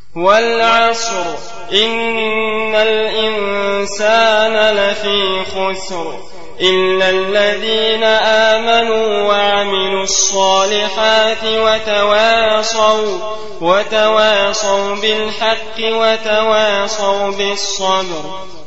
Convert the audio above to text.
والعصر إن الإنسان لفي خسر إلا الذين آمنوا وعملوا الصالحات وتواصوا بالحق وتواصوا بالصبر.